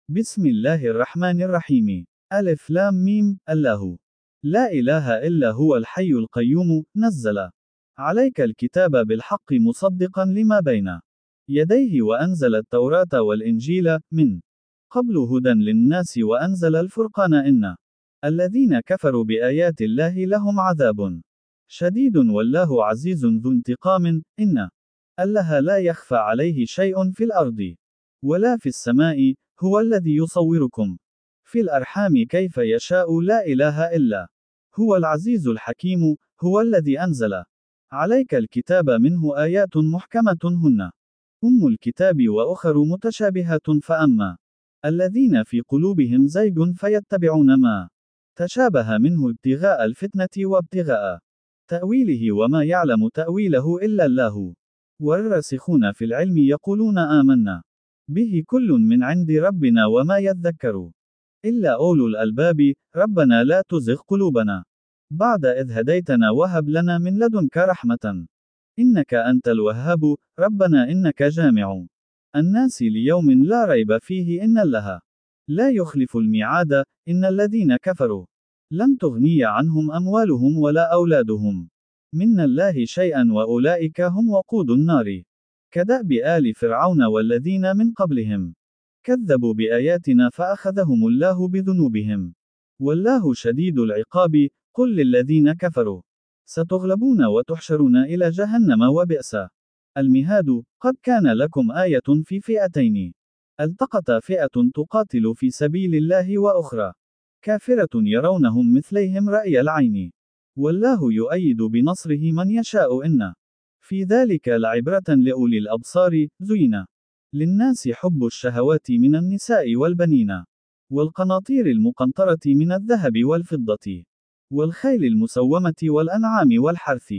بسم الله الرحمن الرحيم. ألف لام ميم. الله لا إله إلا هو الحي القيوم. نزل عليك الكتاب بالحق مصدقا لما بين يديه وأنزل التوراة والإنجيل من قبل هدى للناس وأنزل الفرقان إن الذين كفروا بآيات الله لهم عذاب شديد والله عزيز ذو انتقام. إن الله لا يخفى عليه شيء في الأرض ولا في السماء. هو الذي يصوركم في الأرحام كيف يشاء. لا إله إلا هو العزيز الحكيم. هو الذي أنزل عليك الكتاب منه آيات محكمة هن أم الكتاب وأخر متشابهات فأما الذين في قلوبهم زيغ فيتبعون ما تشابه منه ابتغاء الفتنة وابتغاء تأويله وما يعلم تأويله إلا الله والراسخون في العلم يقولون آمنا به كل من عند ربنا وما يذكر إلا أولو الألباب. ربنا لا تزغ قلوبنا بعد إذ هديتنا وهب لنا من لدنك رحمة إنك أنت الوهاب. ربنا إنك جامع الناس ليوم لا ريب فيه إن الله لا يخلف الميعاد. إن الذين كفروا لن تغني عنهم أموالهم ولا أولادهم من الله شيئا وأولئك هم وقود النار كدأب آل فرعون والذين من قبلهم كذبوا بآياتنا فأخذهم الله بذنوبهم والله شديد العقاب. قل للذين كفروا ستغلبون وتحشرون إلى جهنم وبئس المهاد. قد كان لكم آية في فئتين التقتا فئة تقاتل في سبيل الله وأخرى كافرة يرونهم مثليهم رأي العين والله يؤيد بنصره من يشاء. إن في ذلك لعبرة لأولي الأبصار. زين للناس حب الشهوات من النساء والبنين والقناطير المقنطرة من الذهب والفضة والخيل المسومة والأنعام والحرث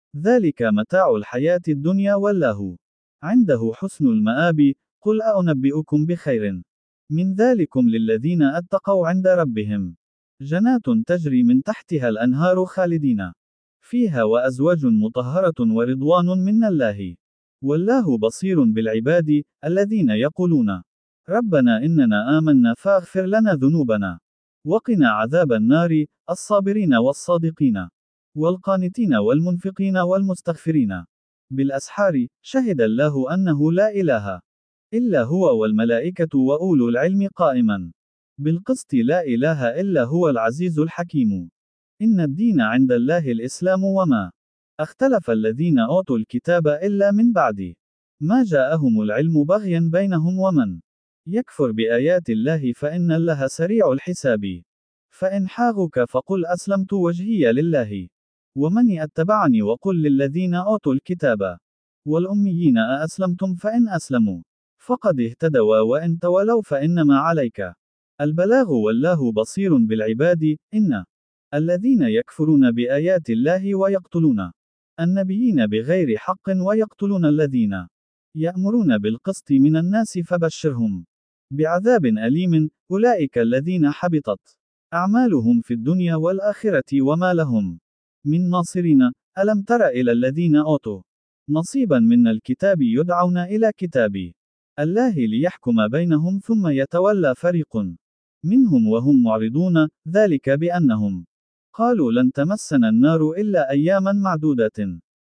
ذلك متاع الحياة الدنيا والله عنده حسن المآب. قل أنبئكم بخير من ذلكم للذين اتقوا عند ربهم جنات تجري من تحتها الأنهار خالدين فيها وأزواج مطهرة ورضوان من الله والله بصير بالعباد. الذين يقولون ربنا إننا آمنا فاغفر لنا ذنوبنا وقنا عذاب النار. الصابرين والصادقين والقانتين والمنفقين والمستغفرين بالأسحار. شهد الله أنه لا إله إلا هو والملائكة وأولو العلم قائما بالقسط. لا إله إلا هو العزيز الحكيم. إن الدين عند الله الإسلام وما اختلف الذين أوتوا الكتاب إلا من بعد ما جاءهم العلم بغيا بينهم ومن يكفر بآيات الله فإن الله سريع الحساب. فإن حاغوك فقل أسلمت وجهي لله ومن اتبعني وقل للذين أوتوا الكتاب والأميين أأسلمتم فإن أسلموا فقد اهتدوا وإن تولوا فإنما عليك البلاغ والله بصير بالعباد. إن الذين يكفرون بآيات الله ويقتلون النبيين بغير حق ويقتلون الذين يأمرون بالقسط من الناس فبشرهم بعذاب أليم. أولئك الذين حبطت أعمالهم في الدنيا والآخرة وما لهم من ناصرين. ألم تر إلى الذين أوتوا نصيبا من الكتاب يدعون إلى كتاب الله ليحكم بينهم ثم يتولى فريق منهم وهم معرضون. ذلك بأنهم قالوا لن تمسنا النار إلا أياما معدودات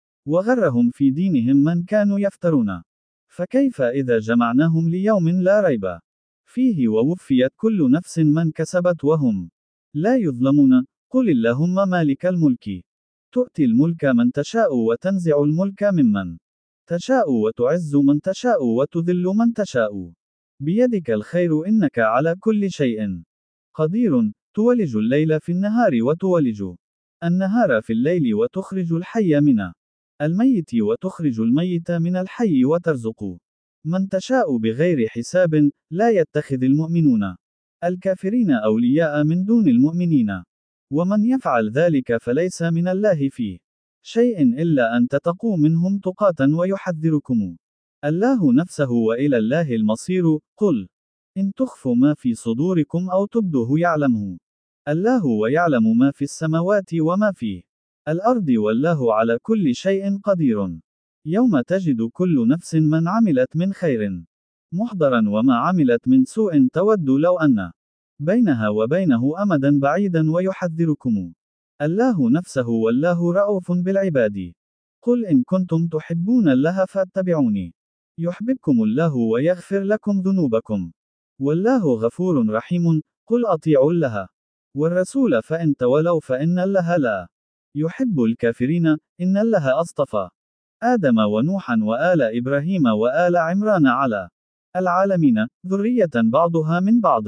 وغرهم في دينهم من كانوا يفترون فكيف إذا جمعناهم ليوم لا ريب فيه ووفيت كل نفس من كسبت وهم لا يظلمون. قل اللهم مالك الملك تؤتي الملك من تشاء وتنزع الملك ممن تشاء وتعز من تشاء وتذل من تشاء بيدك الخير إنك على كل شيء قدير. تولج الليل في النهار وتولج النهار في الليل وتخرج الحي من الميت وتخرج الميت من الحي وترزق من تشاء بغير حساب. لا يتخذ المؤمنون الكافرين أولياء من دون المؤمنين ومن يفعل ذلك فليس من الله فيه شيء إلا أن تتقوا منهم تقاة ويحذركم الله نفسه وإلى الله المصير. قل إن تخفوا ما في صدوركم أو تبدوه يعلمه الله ويعلم ما في السماوات وما في الأرض والله على كل شيء قدير. يوم تجد كل نفس من عملت من خير محضرا وما عملت من سوء تود لو أن بينها وبينه أمدا بعيدا ويحذركم الله نفسه والله رؤوف بالعباد. قل إن كنتم تحبون الله فاتبعوني يحببكم الله ويغفر لكم ذنوبكم والله غفور رحيم. قل أطيعوا الله والرسول فإن تولوا فإن الله لا يحب الكافرين. إن الله أصطفى آدم ونوحا وآل إبراهيم وآل عمران على العالمين ذرية بعضها من بعض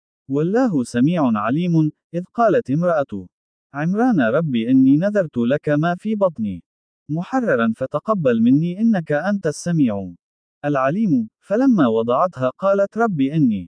والله سميع عليم. إذ قالت امرأة عمران رب إني نذرت لك ما في بطني محررا فتقبل مني إنك أنت السميع العليم. فلما وضعتها قالت رب إني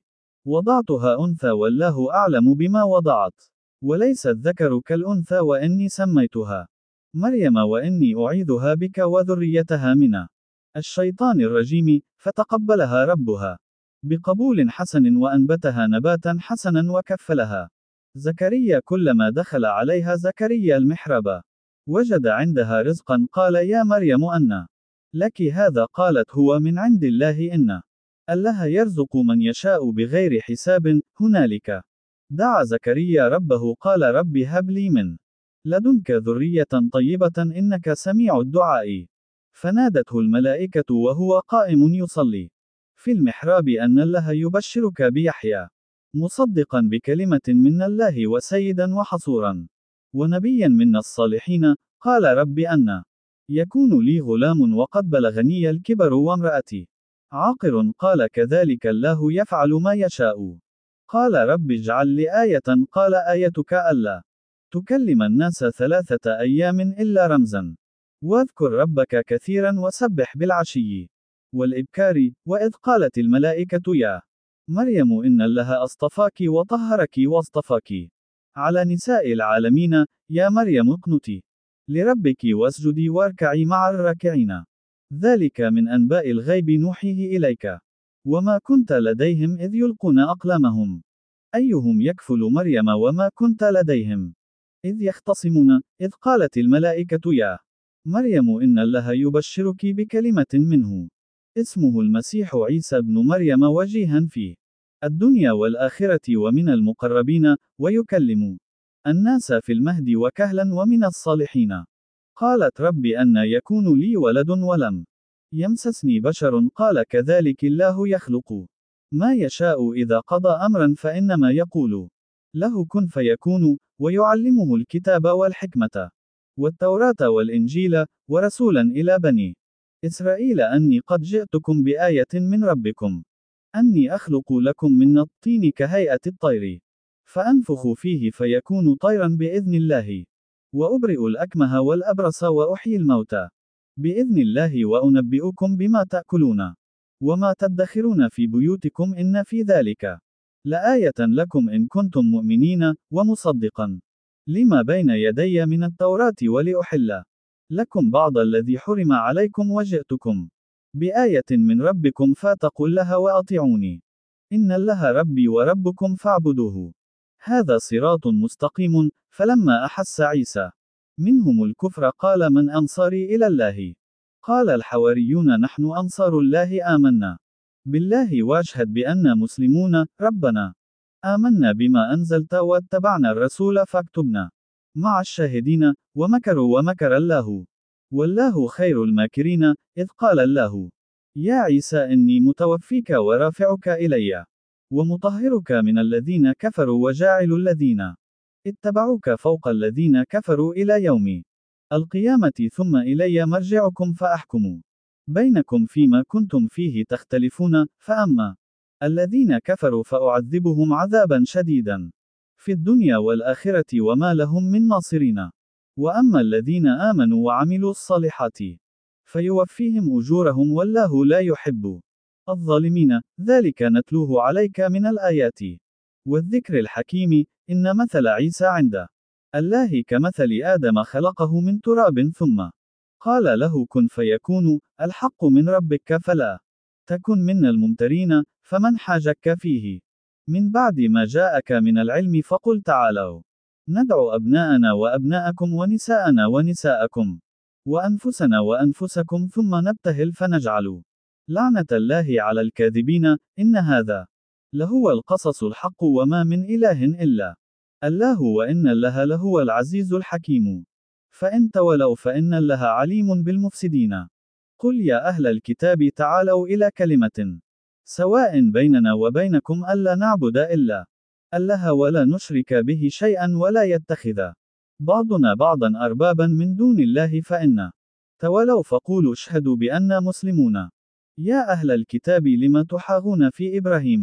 وضعتها أنثى والله أعلم بما وضعت وليس الذكر كالأنثى وإني سميتها مريم وإني أعيذها بك وذريتها من الشيطان الرجيم. فتقبلها ربها بقبول حسن وأنبتها نباتا حسنا وكفلها زكريا. كلما دخل عليها زكريا المحراب وجد عندها رزقا قال يا مريم أنى لك هذا؟ قالت هو من عند الله إن الله يرزق من يشاء بغير حساب. هنالك دعا زكريا ربه قال رب هب لي من لدنك ذرية طيبة إنك سميع الدعاء. فنادته الملائكة وهو قائم يصلي في المحراب أن الله يبشرك بيحيى مصدقا بكلمة من الله وسيدا وحصورا ونبيا من الصالحين. قال رب أن يكون لي غلام وقد بلغني الكبر وامرأتي عاقر. قال كذلك الله يفعل ما يشاء. قال رب اجعل لي آية. قال آيتك ألا تكلم الناس 3 أيام إلا رمزا واذكر ربك كثيرا وسبح بالعشي والإبكار. وإذ قالت الملائكة يا مريم إن الله أصطفاك وطهرك واصطفاك على نساء العالمين. يا مريم اقنتي لربك واسجدي واركعي مع الراكعين. ذلك من أنباء الغيب نوحيه إليك وما كنت لديهم إذ يلقون أقلامهم أيهم يكفل مريم وما كنت لديهم إذ يختصمون. إذ قالت الملائكة يا مريم إن الله يبشرك بكلمة منه اسمه المسيح عيسى ابن مريم وجيها في الدنيا والآخرة ومن المقربين ويكلم الناس في المهد وكهلا ومن الصالحين. قالت رب أن يكون لي ولد ولم يمسسني بشر. قال كذلك الله يخلق ما يشاء إذا قضى أمرا فإنما يقول له كن فيكون. ويعلمه الكتاب والحكمة والتوراة والإنجيل ورسولا إلى بني إسرائيل أني قد جئتكم بآية من ربكم أني أخلق لكم من الطين كهيئة الطير فأنفخ فيه فيكون طيرا بإذن الله وأبرئ الأكمه والأبرص وأحيي الموتى بإذن الله وأنبئكم بما تأكلون وما تدخرون في بيوتكم إن في ذلك لآية لكم إن كنتم مؤمنين. ومصدقا لما بين يدي من التوراة ولأحل لكم بعض الذي حرم عليكم وجئتكم بآية من ربكم فاتقوا الله وأطيعوني إن الله ربي وربكم فاعبدوه هذا صراط مستقيم. فلما أحس عيسى منهم الكفر قال من أنصاري إلى الله قال الحواريون نحن أنصار الله آمنا بالله واشهد بأننا مسلمون. ربنا آمنا بما أنزلت واتبعنا الرسول فاكتبنا مع الشاهدين. ومكروا ومكر الله والله خير الماكرين. إذ قال الله يا عيسى إني متوفيك ورافعك إلي ومطهرك من الذين كفروا وجاعل الذين اتبعوك فوق الذين كفروا إلى يوم القيامة ثم إلي مرجعكم فأحكم بينكم فيما كنتم فيه تختلفون. فأما الذين كفروا فأعذبهم عذابا شديدا في الدنيا والآخرة وما لهم من ناصرين. وأما الذين آمنوا وعملوا الصالحات فيوفيهم أجورهم والله لا يحب الظالمين. ذلك نتلوه عليك من الآيات والذكر الحكيم. إن مثل عيسى عند الله كمثل آدم خلقه من تراب ثم قال له كن فيكون. الحق من ربك فلا تكن من الممترين. فمن حاجك فيه من بعد ما جاءك من العلم فقل تعالوا ندعو أبناءنا وأبناءكم ونساءنا ونساءكم وأنفسنا وأنفسكم ثم نبتهل فنجعل لعنة الله على الكاذبين، إن هذا لهو القصص الحق وما من إله إلا الله وإن الله لهو العزيز الحكيم. فإن تولوا فإن الله عليم بالمفسدين. قل يا أهل الكتاب تعالوا إلى كلمة سواء بيننا وبينكم ألا نعبد إلا الله ولا نشرك به شيئا ولا يتخذ بعضنا بعضا أربابا من دون الله فإن تولوا فقولوا اشهدوا بأننا مسلمون. يا أهل الكتاب لم تحاغون في إبراهيم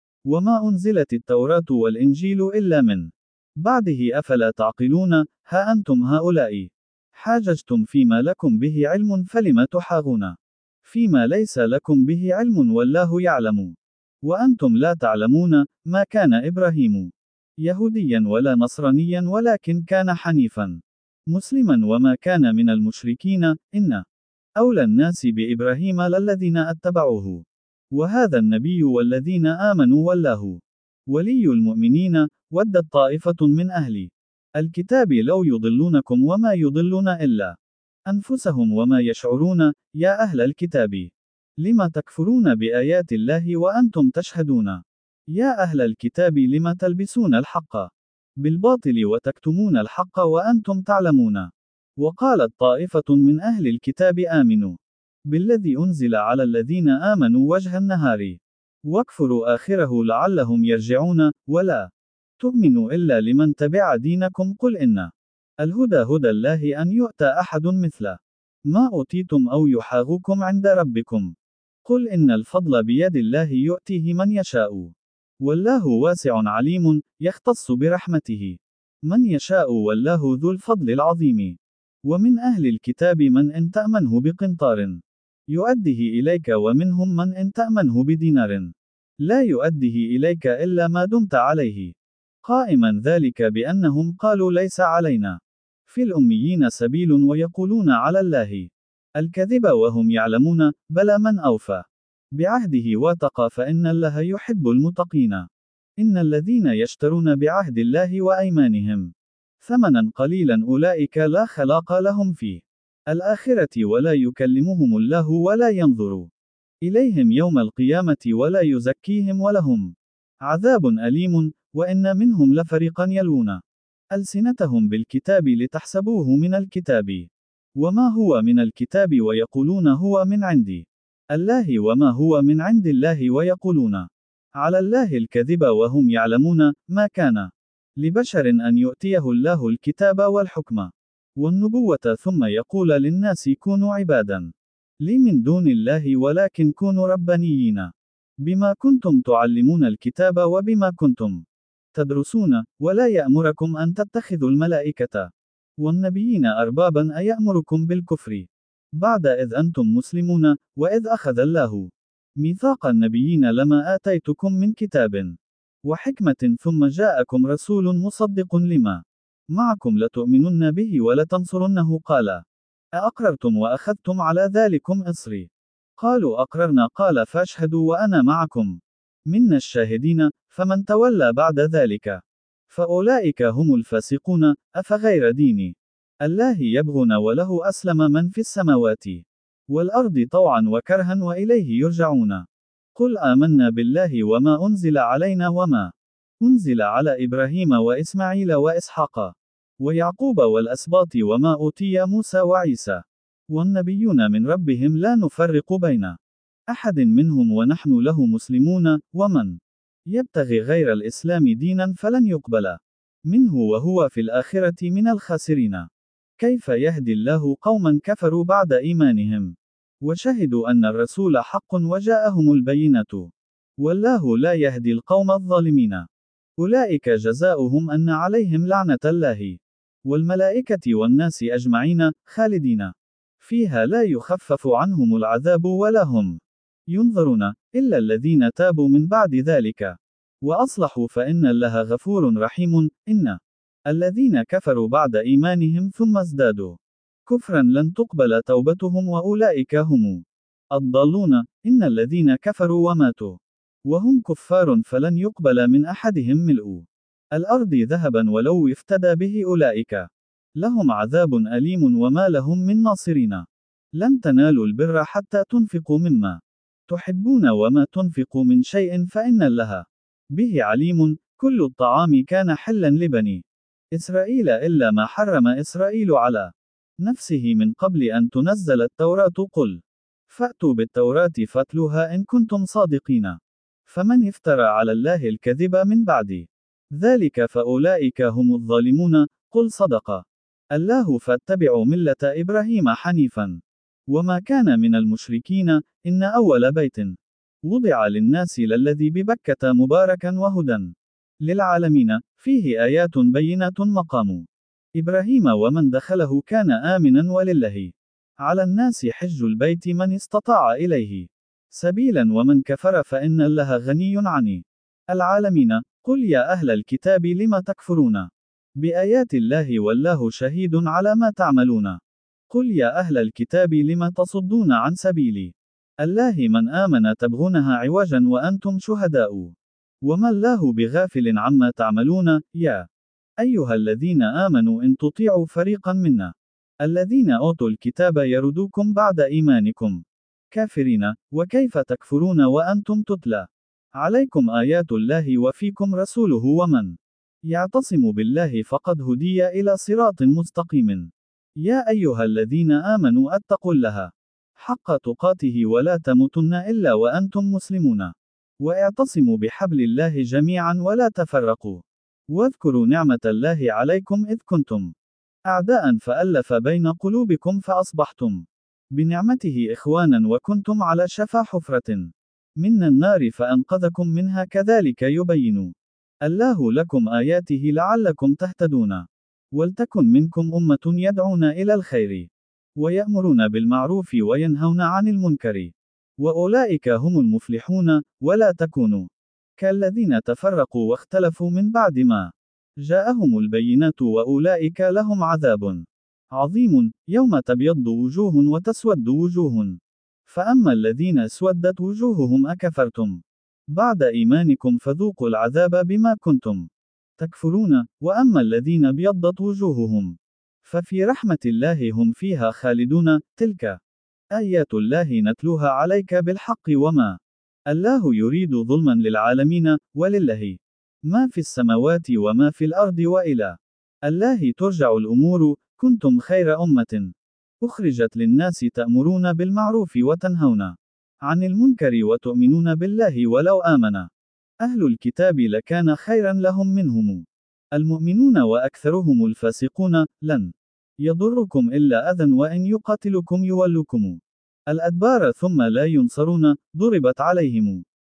وما أنزلت التوراة والإنجيل إلا من بعده أفلا تعقلون؟ ها أنتم هؤلاء حاججتم فيما لكم به علم فلم تحاغون فيما ليس لكم به علم والله يعلم وأنتم لا تعلمون. ما كان إبراهيم يهوديا ولا نصرانيا ولكن كان حنيفا مسلما وما كان من المشركين. إن أولى الناس بإبراهيم للذين اتبعوه وهذا النبي والذين آمنوا والله ولي المؤمنين. ودت طائفة من أهل الكتاب لو يضلونكم وما يضلون إلا أنفسهم وما يشعرون. يا أهل الكتاب لم تكفرون بآيات الله وأنتم تشهدون. يا أهل الكتاب لم تلبسون الحق بالباطل وتكتمون الحق وأنتم تعلمون. وقالت طائفة من أهل الكتاب آمنوا بالذي أنزل على الذين آمنوا وجه النهار واكفروا آخره لعلهم يرجعون. ولا تؤمنوا إلا لمن تبع دينكم. قل إن الهدى هدى الله أن يؤتى أحد مثل ما أوتيتم أو يحاغوكم عند ربكم. قل إن الفضل بيد الله يؤتيه من يشاء والله واسع عليم. يختص برحمته من يشاء والله ذو الفضل العظيم. ومن أهل الكتاب من إن تأمنه بقنطار يؤديه إليك ومنهم من إن تأمنه بدينار لا يؤديه إليك إلا ما دمت عليه قائما. ذلك بأنهم قالوا ليس علينا في الأميين سبيل ويقولون على الله الكذب وهم يعلمون. بلى من أوفى بعهده واتقى فإن الله يحب المتقين. إن الذين يشترون بعهد الله وأيمانهم ثمنا قليلا أولئك لا خلاق لهم في الآخرة ولا يكلمهم الله ولا ينظر إليهم يوم القيامة ولا يزكيهم ولهم عذاب أليم. وإن منهم لفريقا يلوون ألسنتهم بالكتاب لتحسبوه من الكتاب وما هو من الكتاب ويقولون هو من عند الله وما هو من عند الله ويقولون على الله الكذب وهم يعلمون. ما كان لبشر أن يؤتيه الله الكتاب والحكم والنبوة ثم يقول للناس كونوا عبادا لي من دون الله ولكن كونوا ربانيين بما كنتم تعلمون الكتاب وبما كنتم تدرسون. ولا يأمركم أن تتخذوا الملائكة والنبيين أربابا أيأمركم بالكفر بعد إذ أنتم مسلمون. وإذ أخذ الله ميثاق النبيين لما آتيتكم من كتاب وحكمة ثم جاءكم رسول مصدق لما معكم لتؤمنن به ولتنصرنه. قال أأقررتم وأخذتم على ذلكم إصري قالوا أقررنا قال فاشهدوا وأنا معكم منا الشاهدين. فمن تولى بعد ذلك فأولئك هم الفاسقون. أفغير دين الله يبغون وله أسلم من في السماوات والأرض طوعا وكرها وإليه يرجعون. قل آمنا بالله وما أنزل علينا وما أنزل على إبراهيم وإسماعيل وإسحاق ويعقوب والأسباط وما أوتي موسى وعيسى والنبيون من ربهم لا نفرق بين أحد منهم ونحن له مسلمون. ومن يبتغي غير الإسلام دينا فلن يقبل منه وهو في الآخرة من الخاسرين. كيف يهدي الله قوما كفروا بعد إيمانهم وشهدوا أن الرسول حق وجاءهم البينة والله لا يهدي القوم الظالمين. أولئك جزاؤهم أن عليهم لعنة الله والملائكة والناس أجمعين خالدين فيها لا يخفف عنهم العذاب ولا هم ينظرون إلا الذين تابوا من بعد ذلك وأصلحوا فإن الله غفور رحيم. إن الذين كفروا بعد إيمانهم ثم ازدادوا كفرا لن تقبل توبتهم وأولئك هم الضالون. إن الذين كفروا وماتوا وهم كفار فلن يقبل من أحدهم ملء الأرض ذهبا ولو افتدى به. أولئك لهم عذاب أليم وما لهم من ناصرين. لن تنالوا البر حتى تنفقوا مما تحبون وما تنفق من شيء فإن الله به عليم. كل الطعام كان حلا لبني إسرائيل إلا ما حرم إسرائيل على نفسه من قبل أن تنزل التوراة. قل فأتوا بالتوراة فاتلوها إن كنتم صادقين. فمن افترى على الله الكذب من بعد ذلك فأولئك هم الظالمون. قل صدق الله فاتبعوا ملة إبراهيم حنيفا وما كان من المشركين. إن أول بيت وضع للناس للذي ببكة مباركا وهدى للعالمين فيه آيات بينات مقام إبراهيم ومن دخله كان آمنا ولله على الناس حج البيت من استطاع إليه سبيلا ومن كفر فإن الله غني عن العالمين. قل يا أهل الكتاب لم تكفرون بآيات الله والله شهيد على ما تعملون. قل يا أهل الكتاب لم تصدون عن سبيل الله من آمن تبغونها عوجا وأنتم شهداء وما الله بغافل عما تعملون. يا أيها الذين آمنوا إن تطيعوا فريقا منا الذين أوتوا الكتاب يردوكم بعد إيمانكم كافرين. وكيف تكفرون وأنتم تتلى عليكم آيات الله وفيكم رسوله ومن يعتصم بالله فقد هدي إلى صراط مستقيم. يا أيها الذين آمنوا اتقوا الله حق تقاته ولا تموتن إلا وأنتم مسلمون واعتصموا بحبل الله جميعا ولا تفرقوا واذكروا نعمة الله عليكم إذ كنتم أعداء فألف بين قلوبكم فأصبحتم بنعمته إخوانا وكنتم على شفا حفرة من النار فأنقذكم منها كذلك يبين الله لكم آياته لعلكم تهتدون. ولتكن منكم أمة يدعون إلى الخير ويأمرون بالمعروف وينهون عن المنكر وأولئك هم المفلحون. ولا تكونوا كالذين تفرقوا واختلفوا من بعد ما جاءهم البينات وأولئك لهم عذاب عظيم. يوم تبيض وجوه وتسود وجوه فأما الذين اسودت وجوههم أكفرتم بعد إيمانكم فذوقوا العذاب بما كنتم تكفرون. وأما الذين ابيضت وجوههم ففي رحمة الله هم فيها خالدون. تلك آيات الله نتلوها عليك بالحق وما الله يريد ظلما للعالمين ولله ما في السماوات وما في الأرض وإلى الله ترجع الأمور. كنتم خير أمة أخرجت للناس تأمرون بالمعروف وتنهون عن المنكر وتؤمنون بالله ولو آمن أهل الكتاب لكان خيرا لهم منهم المؤمنون وأكثرهم الفاسقون. لن يضركم إلا أذى وإن يقاتلكم يولكم الأدبار ثم لا ينصرون. ضربت عليهم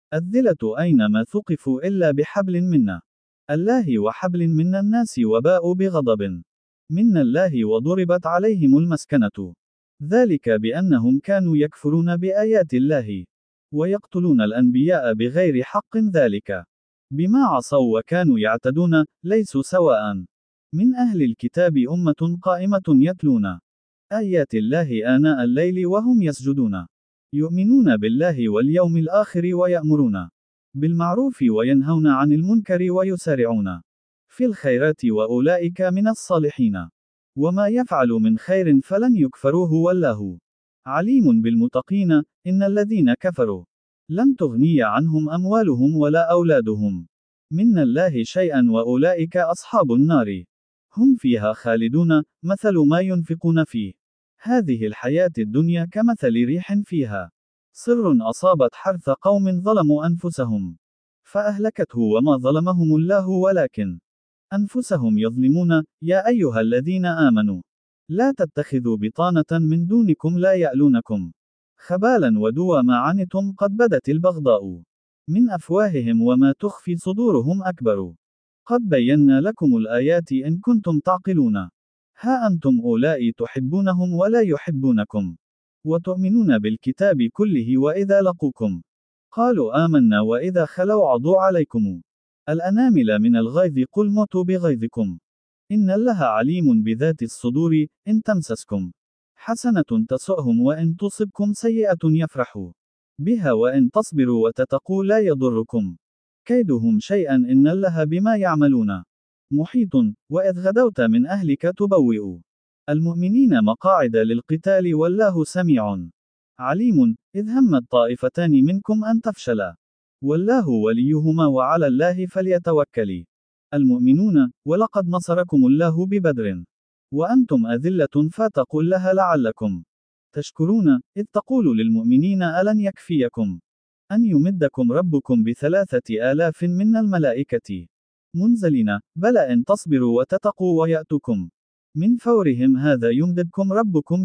الذلة أينما ثقفوا إلا بحبل منا الله وحبل من الناس وباءوا بغضب من الله وضربت عليهم المسكنة ذلك بأنهم كانوا يكفرون بآيات الله ويقتلون الأنبياء بغير حق ذلك بما عصوا وكانوا يعتدون. ليسوا سواء من أهل الكتاب أمة قائمة يتلون آيات الله آناء الليل وهم يسجدون يؤمنون بالله واليوم الآخر ويأمرون بالمعروف وينهون عن المنكر ويسارعون في الخيرات وأولئك من الصالحين. وما يفعل من خير فلن يكفروه والله عليم بالمتقين. إن الذين كفروا لن تغني عنهم أموالهم ولا أولادهم من الله شيئا وأولئك أصحاب النار هم فيها خالدون. مثل ما ينفقون فيه هذه الحياة الدنيا كمثل ريح فيها صر أصابت حرث قوم ظلموا أنفسهم فأهلكته وما ظلمهم الله ولكن أنفسهم يظلمون. يا أيها الذين آمنوا لا تتخذوا بطانة من دونكم لا يألونكم خبالا ودوا ما عنتم قد بدت البغضاء من أفواههم وما تخفي صدورهم أكبر قد بينا لكم الآيات إن كنتم تعقلون. ها أنتم أولئك تحبونهم ولا يحبونكم وتؤمنون بالكتاب كله وإذا لقوكم قالوا آمنا وإذا خلوا عضوا عليكم الأنامل من الغيظ قل موتوا بغيظكم إن الله عليم بذات الصدور. إن تمسسكم حسنة تسؤهم وإن تصبكم سيئة يفرحوا بها وإن تصبروا وتتقوا لا يضركم كيدهم شيئا إن الله بما يعملون محيط. وإذ غدوت من أهلك تبوئ المؤمنين مقاعد للقتال والله سميع عليم، إذ همت طائفتان منكم أن تفشلا والله وليهما وعلى الله فليتوكل المؤمنون. ولقد نصركم الله ببدر وأنتم أذلة فاتقوا الله لعلكم تشكرون، إذ تقول للمؤمنين ألن يكفيكم أن يمدكم ربكم ب3,000 من الملائكة منزلين، بلى إن تصبروا وتتقوا ويأتكم من فورهم هذا يمددكم ربكم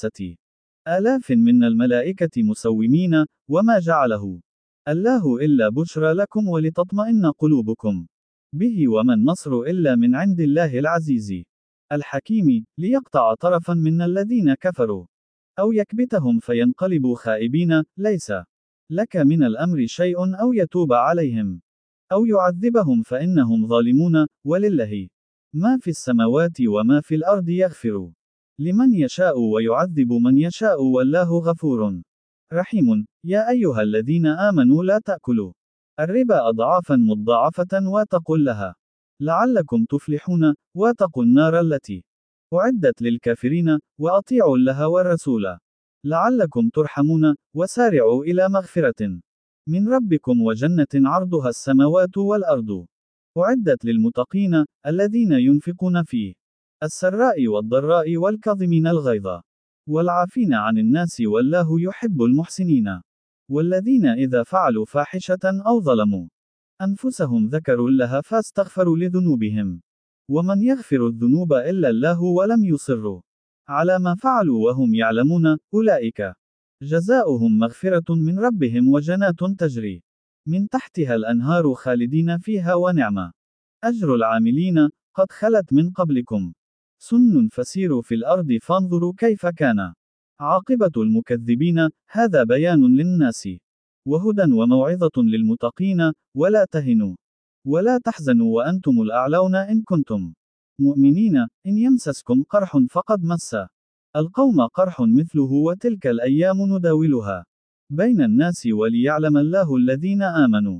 ب5,000 من الملائكة مسومين، وما جعله الله إلا بشرى لكم ولتطمئن قلوبكم به، وما النصر إلا من عند الله العزيز الحكيم، ليقطع طرفا من الذين كفروا أو يكبتهم فينقلبوا خائبين. ليس لك من الأمر شيء أو يتوب عليهم أو يعذبهم فإنهم ظالمون. ولله ما في السماوات وما في الأرض، يغفر لمن يشاء ويعذب من يشاء والله غفور رحيم. يا أيها الذين آمنوا لا تأكلوا الربا أضعافا مضاعفة واتقوا الله لعلكم تفلحون، واتقوا النار التي أعدت للكافرين، وأطيعوا الله والرسول لعلكم ترحمون، وسارعوا إلى مغفرة من ربكم وجنة عرضها السماوات والأرض أعدت للمتقين، الذين ينفقون في السراء والضراء والكاظمين الغيظ والعافين عن الناس والله يحب المحسنين. والذين إذا فعلوا فاحشة أو ظلموا أنفسهم ذكروا الله فاستغفروا لذنوبهم ومن يغفر الذنوب إلا الله ولم يصروا على ما فعلوا وهم يعلمون، أولئك جزاؤهم مغفرة من ربهم وجنات تجري من تحتها الأنهار خالدين فيها ونعم أجر العاملين. قد خلت من قبلكم سنن فسيروا في الأرض فانظروا كيف كان عاقبة المكذبين. هذا بيان للناس وهدى وموعظة للمتقين. ولا تهنوا ولا تحزنوا وأنتم الأعلون إن كنتم مؤمنين. إن يمسسكم قرح فقد مس القوم قرح مثله، وتلك الأيام نداولها بين الناس وليعلم الله الذين آمنوا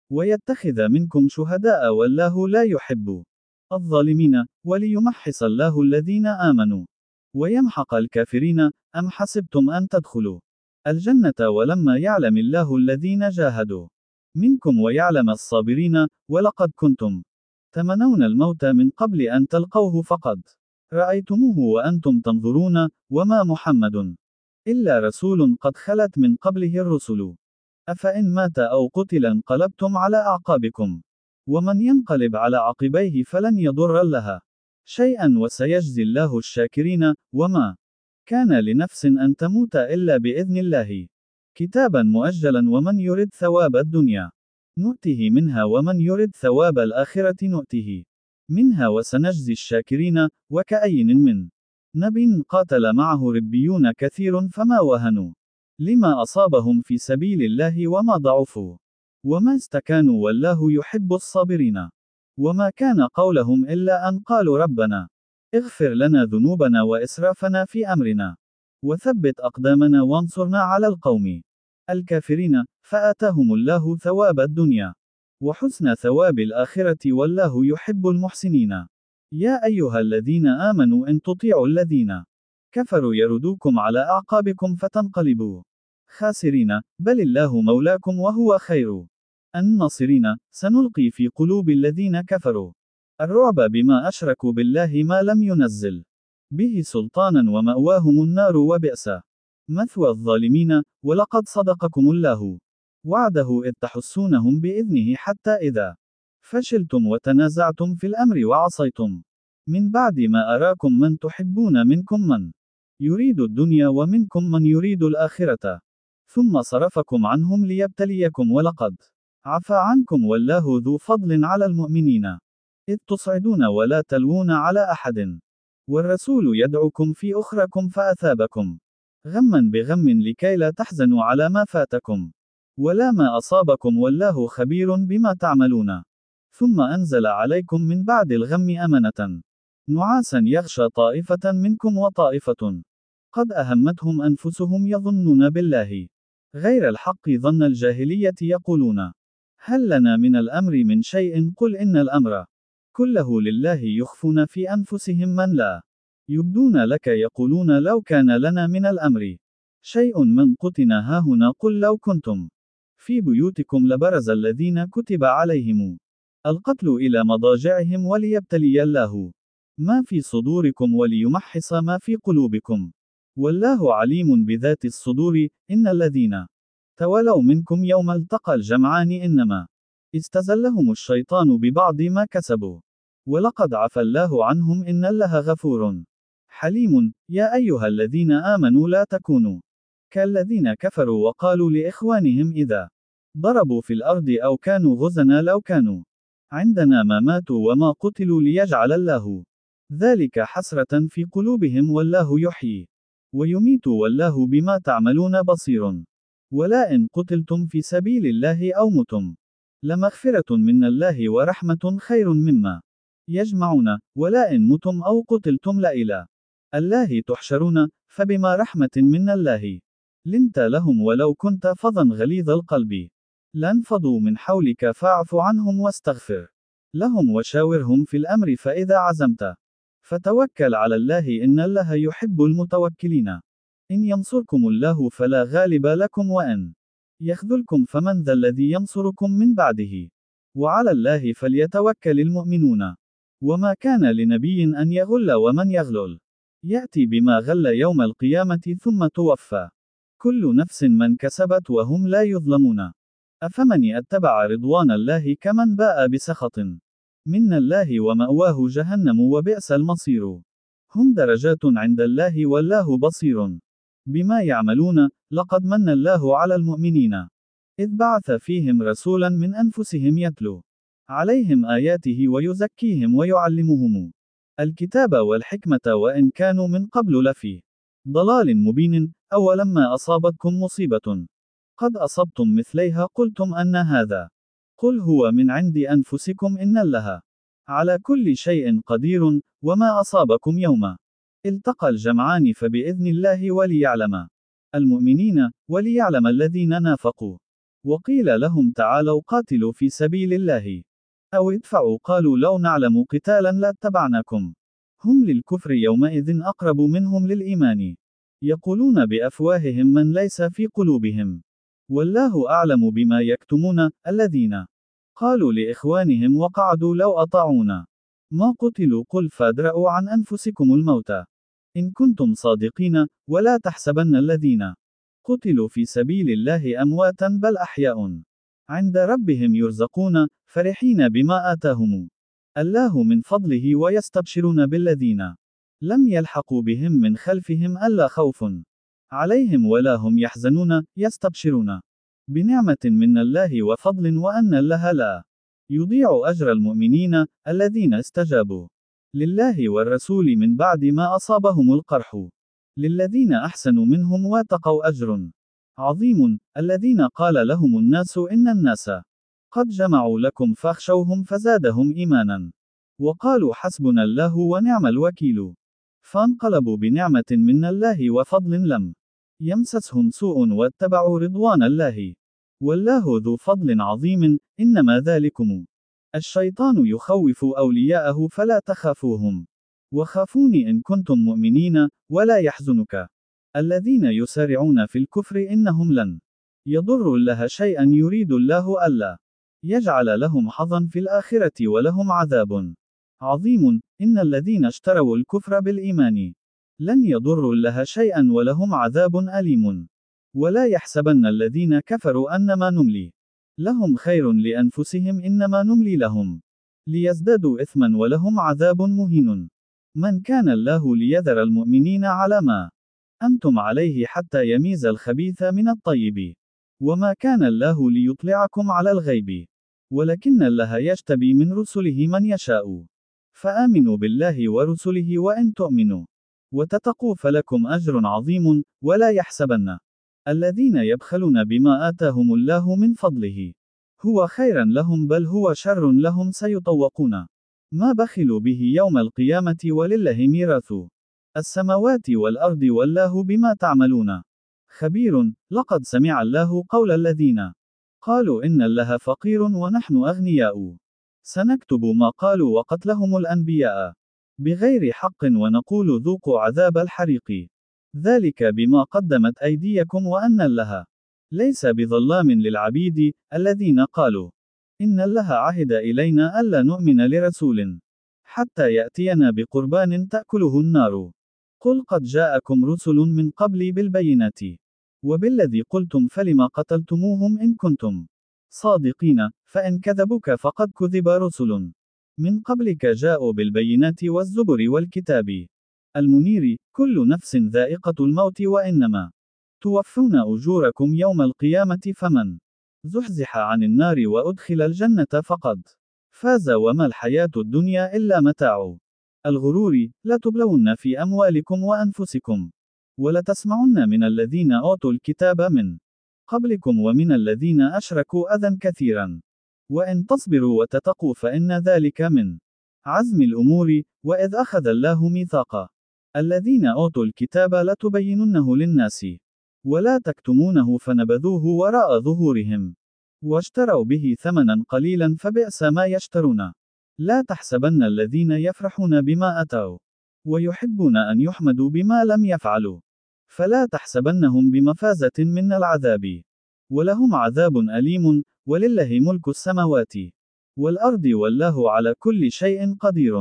ويتخذ منكم شهداء والله لا يحب الظالمين، وليمحص الله الذين آمنوا ويمحق الكافرين. أم حسبتم أن تدخلوا الجنة ولما يعلم الله الذين جاهدوا منكم ويعلم الصابرين. ولقد كنتم تمنون الموت من قبل أن تلقوه فقد رأيتموه وأنتم تنظرون. وما محمد إلا رسول قد خلت من قبله الرسل، أفإن مات أو قتل انقلبتم على أعقابكم، ومن ينقلب على عقبيه فلن يضر الله شيئا وسيجزي الله الشاكرين. وما كان لنفس أن تموت إلا بإذن الله كتابا مؤجلا، ومن يرد ثواب الدنيا نؤته منها ومن يرد ثواب الآخرة نؤته منها وسنجزي الشاكرين. وكأين من نبي قاتل معه ربيون كثير فما وهنوا لما أصابهم في سبيل الله وما ضعفوا وما استكانوا والله يحب الصابرين. وما كان قولهم إلا أن قالوا ربنا اغفر لنا ذنوبنا وإسرافنا في أمرنا وثبت أقدامنا وانصرنا على القوم الكافرين. فآتاهم الله ثواب الدنيا وحسن ثواب الآخرة والله يحب المحسنين. يا أيها الذين آمنوا إن تطيعوا الذين كفروا يردوكم على أعقابكم فتنقلبوا خاسرين، بل الله مولاكم وهو خير الناصرين. سنلقي في قلوب الذين كفروا الرعب بما أشركوا بالله ما لم ينزل به سلطانا ومأواهم النار وبئس مثوى الظالمين. ولقد صدقكم الله وعده إذ تحسونهم بإذنه حتى إذا فشلتم وتنازعتم في الأمر وعصيتم من بعد ما أراكم من تحبون منكم من يريد الدنيا ومنكم من يريد الآخرة ثم صرفكم عنهم ليبتليكم ولقد عفا عنكم والله ذو فضل على المؤمنين إذ تصعدون ولا تلوون على أحد والرسول يدعوكم في أخركم فأثابكم غما بغم لكي لا تحزنوا على ما فاتكم ولا ما أصابكم والله خبير بما تعملون. ثم أنزل عليكم من بعد الغم أمنة نعاسا يغشى طائفة منكم وطائفة قد أهمتهم أنفسهم يظنون بالله غير الحق ظن الجاهلية يقولون هل لنا من الأمر من شيء قل إن الأمر كله لله يخفون في أنفسهم من لا يبدون لك يقولون لو كان لنا من الأمر شيء من قتنا هاهنا قل لو كنتم في بيوتكم لبرز الذين كتب عليهم القتل إلى مضاجعهم وليبتلي الله ما في صدوركم وليمحص ما في قلوبكم والله عليم بذات الصدور. إن الذين تولوا منكم يوم التقى الجمعان إنما استزلهم الشيطان ببعض ما كسبوا ولقد عفى الله عنهم إن الله غفور حليم. يا أيها الذين آمنوا لا تكونوا كالذين كفروا وقالوا لإخوانهم إذا ضربوا في الأرض أو كانوا غزنا لو كانوا عندنا ما ماتوا وما قتلوا ليجعل الله ذلك حسرة في قلوبهم والله يحيي ويميت والله بما تعملون بصير. ولا إن قتلتم في سبيل الله أو متم لمغفرة من الله ورحمة خير مما يجمعون. ولا إن متم أو قتلتم لإلى الله تحشرون فبما رحمة من الله لنت لهم ولو كنت فظا غليظ القلب لانفضوا من حولك فاعف عنهم واستغفر لهم وشاورهم في الأمر فإذا عزمت فتوكل على الله إن الله يحب المتوكلين. إن ينصركم الله فلا غالب لكم وإن يخذلكم فمن ذا الذي ينصركم من بعده وعلى الله فليتوكل المؤمنون. وما كان لنبي أن يغل ومن يغلل يأتي بما غل يوم القيامة ثم توفى كل نفس من كسبت وهم لا يظلمون. أفمن اتبع رضوان الله كمن باء بسخط من الله ومأواه جهنم وبئس المصير. هم درجات عند الله والله بصير بما يعملون. لقد من الله على المؤمنين إذ بعث فيهم رسولا من أنفسهم يتلو عليهم آياته ويزكيهم ويعلمهم الكتاب والحكمة وإن كانوا من قبل لفي ضلال مبين. أولما أصابتكم مصيبة قد أصبتم مثليها قلتم أن هذا قل هو من عند أنفسكم إن الله على كل شيء قدير. وما أصابكم يوم التقى الجمعان فبإذن الله وليعلم المؤمنين وليعلم الذين نافقوا. وقيل لهم تعالوا قاتلوا في سبيل الله أو ادفعوا قالوا لو نعلم قتالا لاتبعناكم هم للكفر يومئذ أقرب منهم للإيمان يقولون بأفواههم من ليس في قلوبهم والله أعلم بما يكتمون. الذين قالوا لإخوانهم وقعدوا لو أطاعونا ما قتلوا قل فادرءوا عن أنفسكم الموت إن كنتم صادقين ولا تحسبن الذين قتلوا في سبيل الله أمواتا بل أحياء عند ربهم يرزقون فرحين بما آتاهم الله من فضله ويستبشرون بالذين لم يلحقوا بهم من خلفهم ألا خوف عليهم ولا هم يحزنون يستبشرون بنعمة من الله وفضل وأن الله لا يضيع أجر المؤمنين الذين استجابوا لله والرسول من بعد ما أصابهم القرح للذين أحسنوا منهم واتقوا أجر عظيم. الذين قال لهم الناس إن الناس قد جمعوا لكم فاخشوهم فزادهم إيمانا وقالوا حسبنا الله ونعم الوكيل فانقلبوا بنعمة من الله وفضل لم يمسسهم سوء واتبعوا رضوان الله والله ذو فضل عظيم. إنما ذلكم الشيطان يخوف أولياءه فلا تخافوهم وخافوني إن كنتم مؤمنين. ولا يحزنك الذين يسارعون في الكفر إنهم لن يضروا الله شيئا يريد الله ألا يجعل لهم حظا في الآخرة ولهم عذاب عظيم. إن الذين اشتروا الكفر بالإيمان لن يضروا الله شيئا ولهم عذاب أليم. ولا يحسبن الذين كفروا أنما نملي لهم خير لأنفسهم إنما نملي لهم ليزدادوا إثما ولهم عذاب مهين. من كان الله ليذر المؤمنين على ما أنتم عليه حتى يميز الخبيث من الطيب وما كان الله ليطلعكم على الغيب ولكن الله يجتبي من رسله من يشاء فآمنوا بالله ورسله وإن تؤمنوا وتتقوا فلكم أجر عظيم. ولا يحسبن الذين يبخلون بما آتاهم الله من فضله هو خيرا لهم بل هو شر لهم سيطوقون ما بخلوا به يوم القيامة ولله ميراث السماوات والأرض والله بما تعملون خبير. لقد سمع الله قول الذين قالوا إن الله فقير ونحن أغنياء سنكتب ما قالوا وقتلهم الأنبياء بغير حق ونقول ذوقوا عذاب الحريق ذلك بما قدمت أيديكم وأن الله ليس بظلام للعبيد، الذين قالوا إن الله عهد إلينا ألا نؤمن لرسول حتى يأتينا بقربان تأكله النار. قل قد جاءكم رسل من قبلي بالبينات وبالذي قلتم فلم قتلتموهم إن كنتم صادقين، فإن كذبوك فقد كذب رسل من قبلك جاءوا بالبينات والزبر والكتاب المنير. كل نفس ذائقة الموت وإنما توفون أجوركم يوم القيامة، فمن زحزح عن النار وأدخل الجنة فقد فاز، وما الحياة الدنيا إلا متاع الغرور. لتبلون في أموالكم وأنفسكم ولتسمعن من الذين أوتوا الكتاب من قبلكم ومن الذين أشركوا أذى كثيرا، وإن تصبروا وتتقوا فإن ذلك من عزم الأمور. وإذ أخذ الله ميثاق الذين أوتوا الكتاب لتبيننه للناس ولا تكتمونه فنبذوه وراء ظهورهم واشتروا به ثمنا قليلا فبئس ما يشترون. لا تحسبن الذين يفرحون بما أتوا ويحبون أن يحمدوا بما لم يفعلوا فلا تحسبنهم بمفازة من العذاب، ولهم عذاب أليم. ولله ملك السماوات والأرض والله على كل شيء قدير.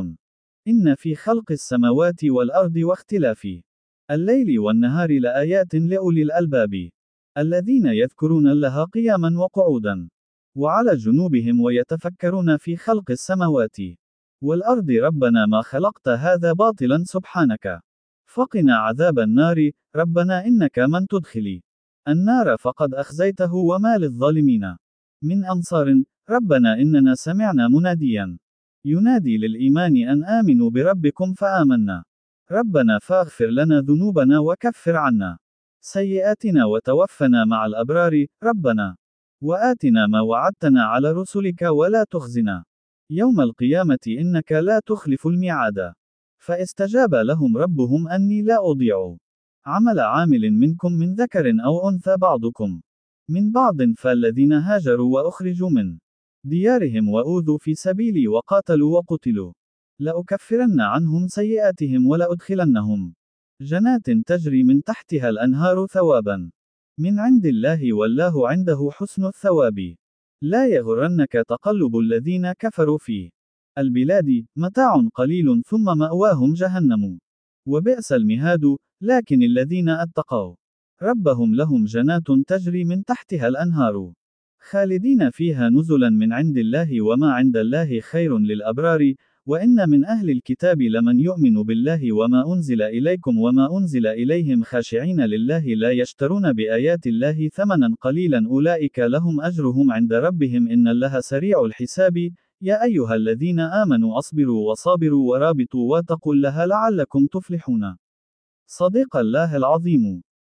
إن في خلق السماوات والأرض واختلاف الليل والنهار لآيات لأولي الألباب الذين يذكرون الله قياما وقعودا وعلى جنوبهم ويتفكرون في خلق السماوات والأرض ربنا ما خلقت هذا باطلا سبحانك فقنا عذاب النار. ربنا إنك من تدخل النار فقد أخزيته وما للظالمين من أنصار. ربنا إننا سمعنا مناديا ينادي للإيمان أن آمنوا بربكم فآمنا ربنا فاغفر لنا ذنوبنا وكفر عنا سيئاتنا وتوفنا مع الأبرار. ربنا وآتنا ما وعدتنا على رسلك ولا تخزنا يوم القيامة إنك لا تخلف الميعاد. فاستجاب لهم ربهم أني لا أضيع عمل عامل منكم من ذكر أو أنثى بعضكم من بعض، فالذين هاجروا وأخرجوا من ديارهم وأوذوا في سبيلي وقاتلوا وقتلوا لأكفرن عنهم سيئاتهم ولأدخلنهم جنات تجري من تحتها الأنهار ثوابا من عند الله والله عنده حسن الثواب. لا يغرنك تقلب الذين كفروا في البلاد، متاع قليل ثم مأواهم جهنم وبئس المهاد. لكن الذين اتقوا ربهم لهم جنات تجري من تحتها الأنهار خالدين فيها نزلا من عند الله وما عند الله خير للأبرار. وإن من أهل الكتاب لمن يؤمن بالله وما أنزل إليكم وما أنزل إليهم خاشعين لله لا يشترون بآيات الله ثمنا قليلا أولئك لهم أجرهم عند ربهم إن الله سريع الحساب. يا أيها الذين آمنوا أصبروا وصابروا ورابطوا واتقوا الله لعلكم تفلحون. صدق الله العظيم.